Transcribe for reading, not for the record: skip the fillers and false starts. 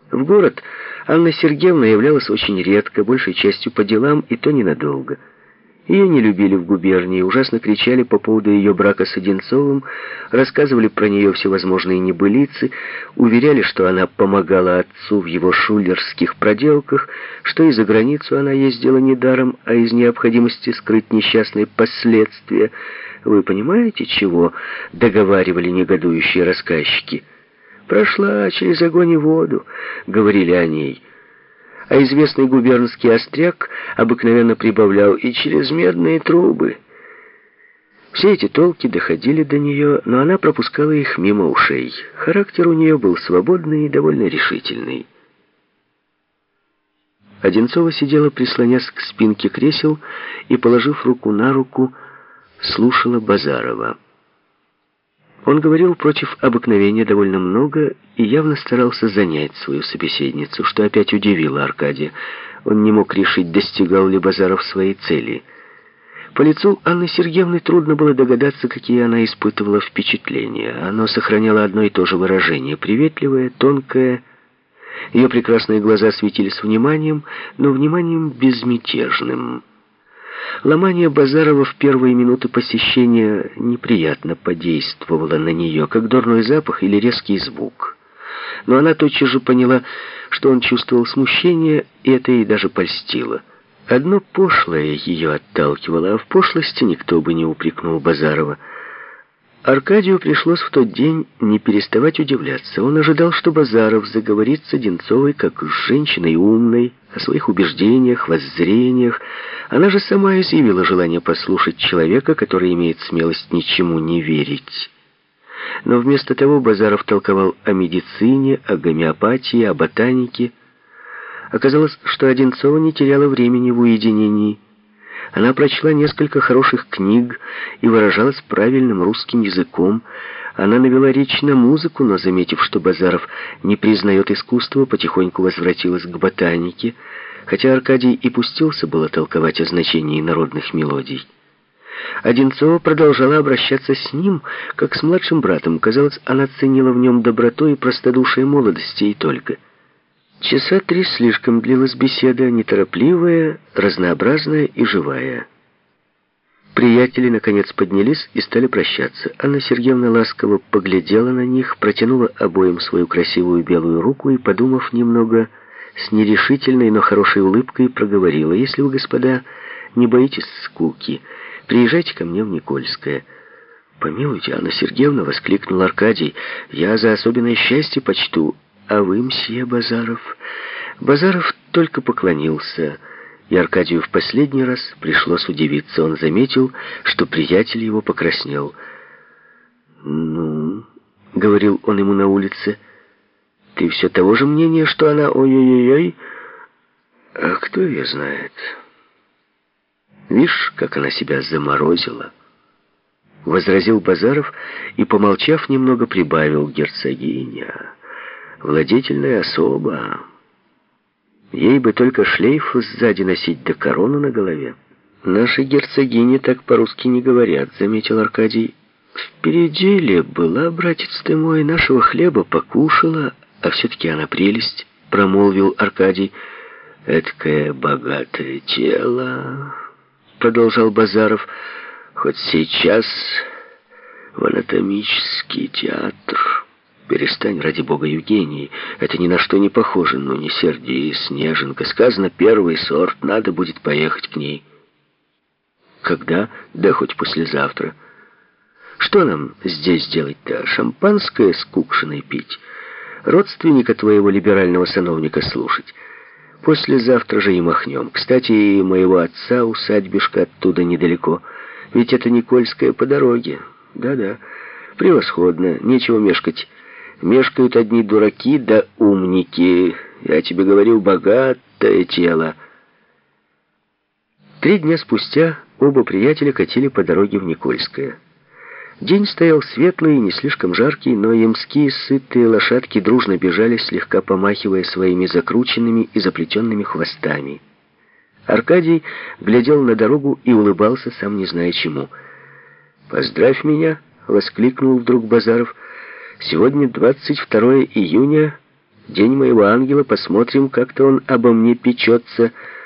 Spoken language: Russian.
В город Анна Сергеевна являлась очень редко, большей частью по делам, и то ненадолго. Ее не любили в губернии, ужасно кричали по поводу ее брака с Одинцовым, рассказывали про нее всевозможные небылицы, уверяли, что она помогала отцу в его шулерских проделках, что и за границу она ездила недаром, а из необходимости скрыть несчастные последствия. Вы понимаете, чего договаривали негодующие рассказчики? «Прошла через огонь и воду», — говорили о ней. А известный губернский остряк обыкновенно прибавлял «и через медные трубы». Все эти толки доходили до нее, но она пропускала их мимо ушей. Характер у нее был свободный и довольно решительный. Одинцова сидела, прислонясь к спинке кресел, и, положив руку на руку, слушала Базарова. Он говорил против обыкновения довольно много и явно старался занять свою собеседницу, что опять удивило Аркадия. Он не мог решить, достигал ли Базаров своей цели. По лицу Анны Сергеевны трудно было догадаться, какие она испытывала впечатления. Оно сохраняло одно и то же выражение, приветливое, тонкое. Ее прекрасные глаза светились вниманием, но вниманием безмятежным. Ломание Базарова в первые минуты посещения неприятно подействовало на нее, как дурной запах или резкий звук. Но она тотчас же поняла, что он чувствовал смущение, и это ей даже польстило. Одно пошлое ее отталкивало, а в пошлости никто бы не упрекнул Базарова. Аркадию пришлось в тот день не переставать удивляться. Он ожидал, что Базаров заговорит с Одинцовой как с женщиной умной, о своих убеждениях, воззрениях. Она же сама изъявила желание послушать человека, который имеет смелость ничему не верить. Но вместо того Базаров толковал о медицине, о гомеопатии, о ботанике. Оказалось, что Одинцова не теряла времени в уединении. Она прочла несколько хороших книг и выражалась правильным русским языком. Она навела речь на музыку, но, заметив, что Базаров не признает искусства, потихоньку возвратилась к ботанике, хотя Аркадий и пустился было толковать о значении народных мелодий. Одинцова продолжала обращаться с ним, как с младшим братом. Казалось, она ценила в нем доброту и простодушие молодости и только. Часа 3 слишком длилась беседа, неторопливая, разнообразная и живая. Приятели, наконец, поднялись и стали прощаться. Анна Сергеевна ласково поглядела на них, протянула обоим свою красивую белую руку и, подумав немного, с нерешительной, но хорошей улыбкой проговорила: «Если вы, господа, не боитесь скуки, приезжайте ко мне в Никольское». «Помилуйте, Анна Сергеевна», — воскликнул Аркадий, — «я за особенное счастье почту. А вы, мсье Базаров?» Базаров только поклонился, и Аркадию в последний раз пришлось удивиться. Он заметил, что приятель его покраснел. «Ну, — говорил он ему на улице, — ты все того же мнения, что она ой-ой-ой? А кто ее знает? Видишь, как она себя заморозила?» Возразил Базаров и, помолчав, немного прибавил: «Герцогиня, владетельная особа. Ей бы только шлейф сзади носить, да корону на голове». «Наши герцогини так по-русски не говорят», — заметил Аркадий. «В переделе была, братец ты мой, нашего хлеба покушала, а все-таки она прелесть», — промолвил Аркадий. «Эдакое богатое тело», — продолжал Базаров, — «хоть сейчас в анатомический театр». «Перестань, ради бога, Евгений, это ни на что не похоже. Ну, не сердись, неженка. Сказано, первый сорт, надо будет поехать к ней». «Когда?» «Да хоть послезавтра». «Что нам здесь делать-то? Шампанское с кукшиной пить? Родственника твоего либерального сановника слушать? Послезавтра же и махнем. Кстати, и моего отца усадьбишка оттуда недалеко. Ведь это Никольское по дороге. Да-да, превосходно, нечего мешкать». Мешкают одни дураки да умники. Я тебе говорю, богатое тело». 3 дня спустя оба приятеля катили по дороге в Никольское. День стоял светлый и не слишком жаркий, но ямские сытые лошадки дружно бежали, слегка помахивая своими закрученными и заплетенными хвостами. Аркадий глядел на дорогу и улыбался, сам не зная чему. «Поздравь меня!» — воскликнул вдруг Базаров. «Сегодня 22 июня День моего ангела, посмотрим, как-то он обо мне печется.